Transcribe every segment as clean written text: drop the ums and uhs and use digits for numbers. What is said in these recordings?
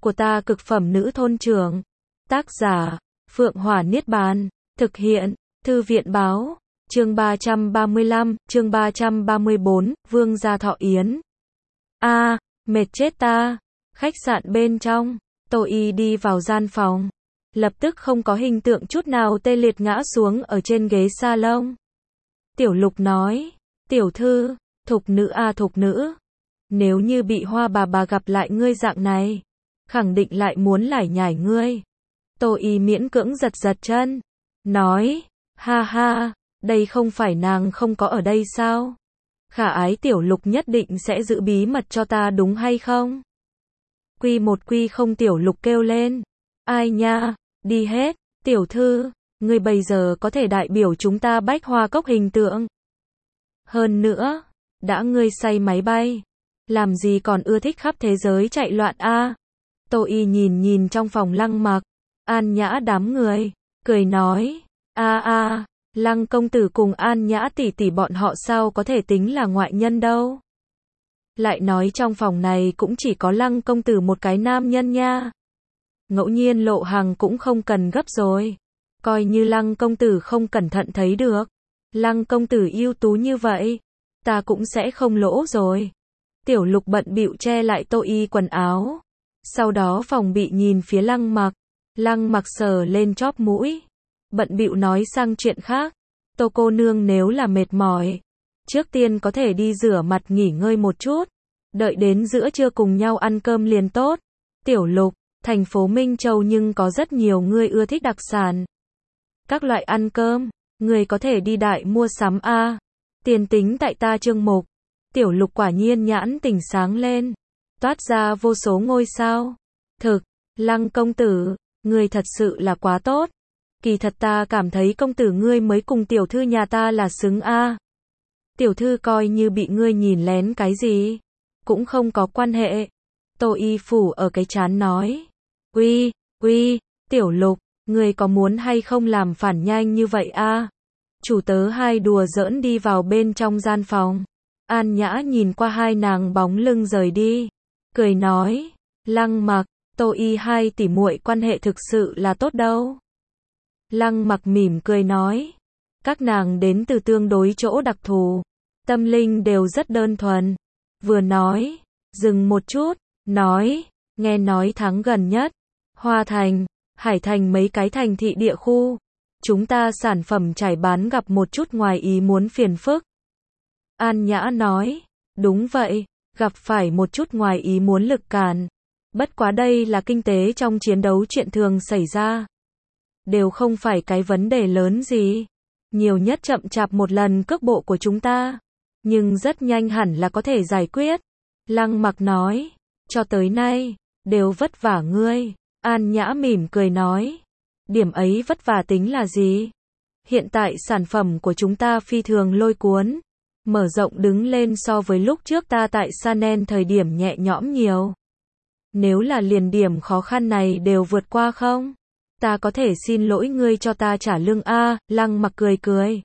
của ta cực phẩm nữ thôn trưởng. Tác giả, Phượng Hỏa Niết Bàn. Thực hiện, Thư viện báo. Chương 335, chương 334, Vương gia thọ yến. Mệt chết ta. Khách sạn bên trong, Tô Y đi vào gian phòng. Lập tức không có hình tượng chút nào tê liệt ngã xuống ở trên ghế salon. Tiểu Lục nói, tiểu thư, thục nữ thục nữ. Nếu như bị Hoa bà gặp lại ngươi dạng này, khẳng định lại muốn lải nhải ngươi. Tô Y miễn cưỡng giật giật chân, nói, ha ha, đây không phải nàng không có ở đây sao? Khả ái Tiểu Lục nhất định sẽ giữ bí mật cho ta đúng hay không? Quy một quy không Tiểu Lục kêu lên. Ai nha, đi hết, tiểu thư, ngươi bây giờ có thể đại biểu chúng ta Bách Hoa Cốc hình tượng. Hơn nữa, đã ngươi say máy bay, làm gì còn ưa thích khắp thế giới chạy loạn Tô Y nhìn trong phòng Lăng Mặc, An Nhã đám người, cười nói, Lăng công tử cùng An Nhã tỷ tỷ bọn họ sao có thể tính là ngoại nhân đâu. Lại nói trong phòng này cũng chỉ có Lăng công tử một cái nam nhân nha. Ngẫu nhiên Lộ Hằng cũng không cần gấp rồi. Coi như Lăng công tử không cẩn thận thấy được. Lăng công tử ưu tú như vậy, ta cũng sẽ không lỗ rồi. Tiểu Lục bận bịu che lại Tô Y quần áo. Sau đó phòng bị nhìn phía Lăng Mặc. Lăng Mặc sờ lên chóp mũi, bận bịu nói sang chuyện khác. Tô cô nương nếu là mệt mỏi, trước tiên có thể đi rửa mặt nghỉ ngơi một chút. Đợi đến giữa trưa cùng nhau ăn cơm liền tốt. Tiểu Lục, thành phố Minh Châu nhưng có rất nhiều người ưa thích đặc sản. Các loại ăn cơm, người có thể đi đại mua sắm tiền tính tại ta chương mục. Tiểu Lục quả nhiên nhãn tỉnh sáng lên, toát ra vô số ngôi sao. Thực, Lăng công tử, ngươi thật sự là quá tốt. Kỳ thật ta cảm thấy công tử ngươi mới cùng tiểu thư nhà ta là xứng Tiểu thư coi như bị ngươi nhìn lén cái gì, cũng không có quan hệ. Tô Y phủ ở cái trán nói, uy, Tiểu Lục, ngươi có muốn hay không làm phản nhanh như vậy Chủ tớ hai đùa giỡn đi vào bên trong gian phòng. An Nhã nhìn qua hai nàng bóng lưng rời đi, cười nói, Lăng Mặc, Tô Y hai tỷ muội quan hệ thực sự là tốt đâu. Lăng Mặc mỉm cười nói, các nàng đến từ tương đối chỗ đặc thù, tâm linh đều rất đơn thuần. Vừa nói, dừng một chút, nói, nghe nói tháng gần nhất, Hoa Thành, Hải Thành mấy cái thành thị địa khu, chúng ta sản phẩm trải bán gặp một chút ngoài ý muốn phiền phức. An Nhã nói, đúng vậy, gặp phải một chút ngoài ý muốn lực cản. Bất quá đây là kinh tế trong chiến đấu chuyện thường xảy ra. Đều không phải cái vấn đề lớn gì. Nhiều nhất chậm chạp một lần cước bộ của chúng ta. Nhưng rất nhanh hẳn là có thể giải quyết. Lăng Mặc nói, cho tới nay, đều vất vả ngươi. An Nhã mỉm cười nói, điểm ấy vất vả tính là gì? Hiện tại sản phẩm của chúng ta phi thường lôi cuốn. Mở rộng đứng lên so với lúc trước ta tại Sanen thời điểm nhẹ nhõm nhiều. Nếu là liền điểm khó khăn này đều vượt qua không? Ta có thể xin lỗi ngươi cho ta trả lương Lăng Mặc cười.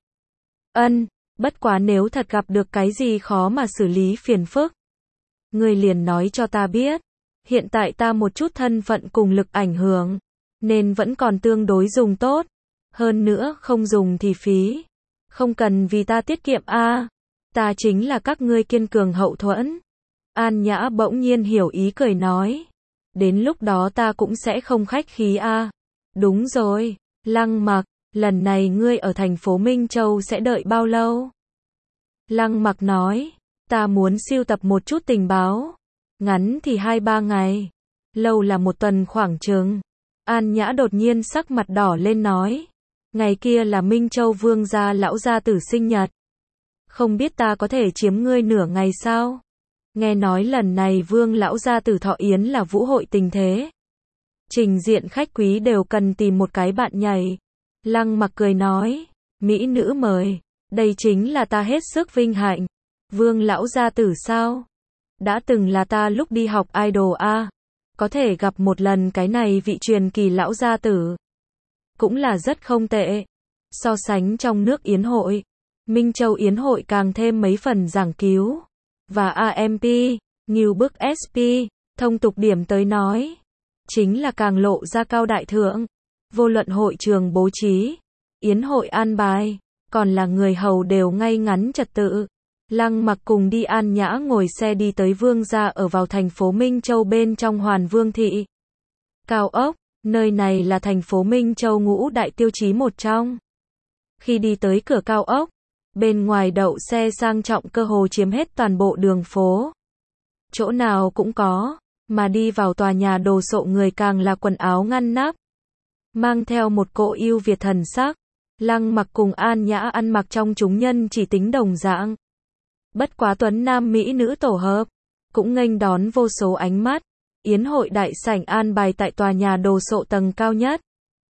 Bất quá nếu thật gặp được cái gì khó mà xử lý phiền phức, ngươi liền nói cho ta biết. Hiện tại ta một chút thân phận cùng lực ảnh hưởng, nên vẫn còn tương đối dùng tốt. Hơn nữa không dùng thì phí. Không cần vì ta tiết kiệm ta chính là các ngươi kiên cường hậu thuẫn. An Nhã bỗng nhiên hiểu ý cười nói, đến lúc đó ta cũng sẽ không khách khí Đúng rồi, Lăng Mặc, lần này ngươi ở thành phố Minh Châu sẽ đợi bao lâu? Lăng Mặc nói, ta muốn sưu tập một chút tình báo. Ngắn thì 2-3 ngày, lâu là một tuần khoảng chừng. An Nhã đột nhiên sắc mặt đỏ lên nói, ngày kia là Minh Châu Vương gia lão gia tử sinh nhật. Không biết ta có thể chiếm ngươi nửa ngày sao? Nghe nói lần này Vương lão gia tử thọ yến là vũ hội tình thế. Trình diện khách quý đều cần tìm một cái bạn nhảy. Lăng Mặc cười nói, mỹ nữ mời, đây chính là ta hết sức vinh hạnh. Vương lão gia tử sao? Đã từng là ta lúc đi học idol có thể gặp một lần cái này vị truyền kỳ lão gia tử, cũng là rất không tệ. So sánh trong nước yến hội, Minh Châu yến hội càng thêm mấy phần giảng cứu. Và AMP, Ngưu bức SP, thông tục điểm tới nói, chính là càng lộ ra cao đại thượng. Vô luận hội trường bố trí, yến hội an bài, còn là người hầu đều ngay ngắn trật tự. Lăng Mặc cùng đi An Nhã ngồi xe đi tới Vương gia ở vào thành phố Minh Châu bên trong Hoàn Vương thị. Cao ốc, nơi này là thành phố Minh Châu ngũ đại tiêu chí một trong. Khi đi tới cửa cao ốc, bên ngoài đậu xe sang trọng cơ hồ chiếm hết toàn bộ đường phố. Chỗ nào cũng có, mà đi vào tòa nhà đồ sộ người càng là quần áo ngăn nắp. Mang theo một cỗ ưu việt thần sắc, Lăng Mặc cùng An Nhã ăn mặc trong chúng nhân chỉ tính đồng dạng. Bất quá tuấn nam mỹ nữ tổ hợp, cũng nghênh đón vô số ánh mắt. Yến hội đại sảnh an bài tại tòa nhà đồ sộ tầng cao nhất.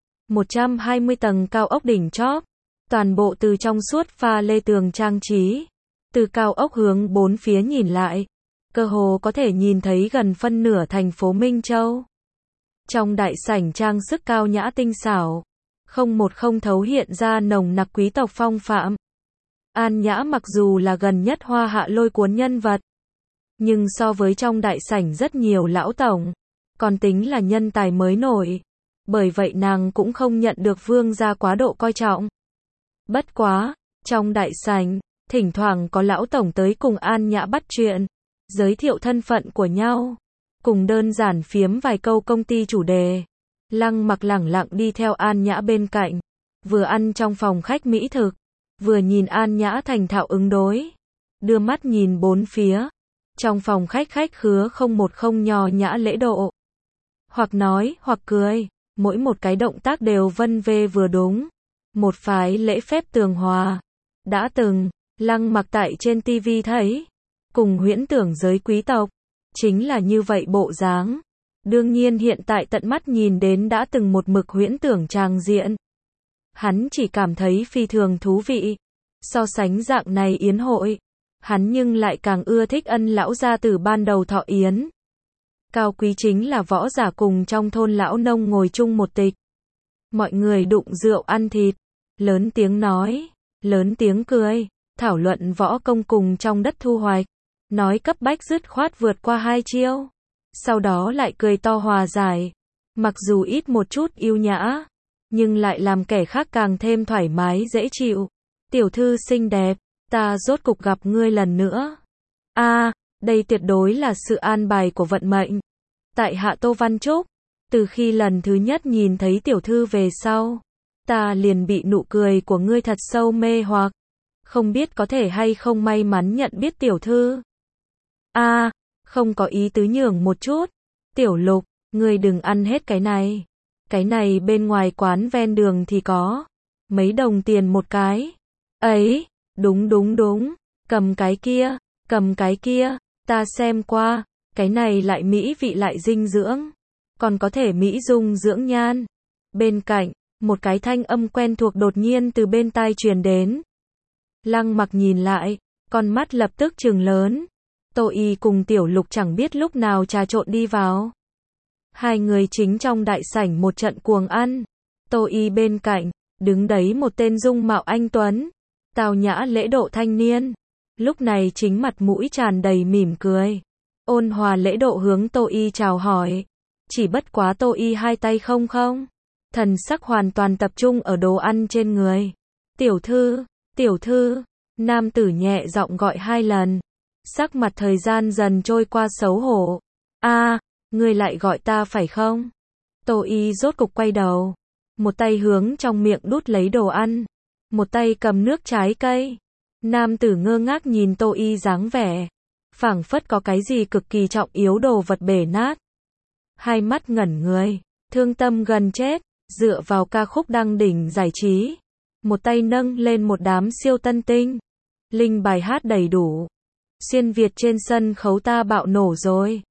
120 tầng cao ốc đỉnh chóp, toàn bộ từ trong suốt pha lê tường trang trí. Từ cao ốc hướng bốn phía nhìn lại, cơ hồ có thể nhìn thấy gần phân nửa thành phố Minh Châu. Trong đại sảnh trang sức cao nhã tinh xảo, không một không thấu hiện ra nồng nặc quý tộc phong phạm. An Nhã mặc dù là gần nhất Hoa Hạ lôi cuốn nhân vật, nhưng so với trong đại sảnh rất nhiều lão tổng, còn tính là nhân tài mới nổi. Bởi vậy nàng cũng không nhận được vương gia quá độ coi trọng. Bất quá, trong đại sảnh, thỉnh thoảng có lão tổng tới cùng An Nhã bắt chuyện, giới thiệu thân phận của nhau, cùng đơn giản phiếm vài câu công ty chủ đề. Lăng Mặc lẳng lặng đi theo An Nhã bên cạnh, vừa ăn trong phòng khách mỹ thực, vừa nhìn An Nhã thành thạo ứng đối, đưa mắt nhìn bốn phía. Trong phòng khách khách khứa không một không nho nhã lễ độ, hoặc nói hoặc cười, mỗi một cái động tác đều vân vê vừa đúng, một phái lễ phép tường hòa. Đã từng, Lăng Mặc tại trên TV thấy, cùng huyễn tưởng giới quý tộc, chính là như vậy bộ dáng. Đương nhiên hiện tại tận mắt nhìn đến đã từng một mực huyễn tưởng tràng diện. Hắn chỉ cảm thấy phi thường thú vị. So sánh dạng này yến hội, hắn nhưng lại càng ưa thích Ân lão gia tử ban đầu thọ yến. Cao quý chính là võ giả cùng trong thôn lão nông ngồi chung một tịch. Mọi người đụng rượu ăn thịt, lớn tiếng nói, lớn tiếng cười, thảo luận võ công cùng trong đất thu hoạch, nói cấp bách dứt khoát vượt qua hai chiêu. Sau đó lại cười to hòa giải, mặc dù ít một chút yêu nhã, nhưng lại làm kẻ khác càng thêm thoải mái dễ chịu. Tiểu thư xinh đẹp, ta rốt cục gặp ngươi lần nữa. Đây tuyệt đối là sự an bài của vận mệnh. Tại hạ Tô Văn Trúc, từ khi lần thứ nhất nhìn thấy tiểu thư về sau, ta liền bị nụ cười của ngươi thật sâu mê hoặc. Không biết có thể hay không may mắn nhận biết tiểu thư. Không có ý tứ nhường một chút. Tiểu Lục, ngươi đừng ăn hết cái này. Cái này bên ngoài quán ven đường thì có. Mấy đồng tiền một cái. Ấy, đúng. Cầm cái kia, ta xem qua. Cái này lại mỹ vị lại dinh dưỡng. Còn có thể mỹ dung dưỡng nhan. Bên cạnh, một cái thanh âm quen thuộc đột nhiên từ bên tai truyền đến. Lăng Mặc nhìn lại, con mắt lập tức trừng lớn. Tô Y cùng Tiểu Lục chẳng biết lúc nào trà trộn đi vào. Hai người chính trong đại sảnh một trận cuồng ăn. Tô Y bên cạnh, đứng đấy một tên dung mạo anh tuấn, tao nhã lễ độ thanh niên. Lúc này chính mặt mũi tràn đầy mỉm cười, ôn hòa lễ độ hướng Tô Y chào hỏi. Chỉ bất quá Tô Y hai tay không, thần sắc hoàn toàn tập trung ở đồ ăn trên người. Tiểu thư, nam tử nhẹ giọng gọi hai lần. Sắc mặt thời gian dần trôi qua xấu hổ. Ngươi lại gọi ta phải không? Tô Y rốt cục quay đầu, một tay hướng trong miệng đút lấy đồ ăn, một tay cầm nước trái cây. Nam tử ngơ ngác nhìn Tô Y dáng vẻ, phảng phất có cái gì cực kỳ trọng yếu đồ vật bể nát. Hai mắt ngẩn người, thương tâm gần chết, dựa vào ca khúc đăng đỉnh giải trí, một tay nâng lên một đám siêu tân tinh. Linh bài hát đầy đủ. Xuyên Việt trên sân khấu ta bạo nổ rồi.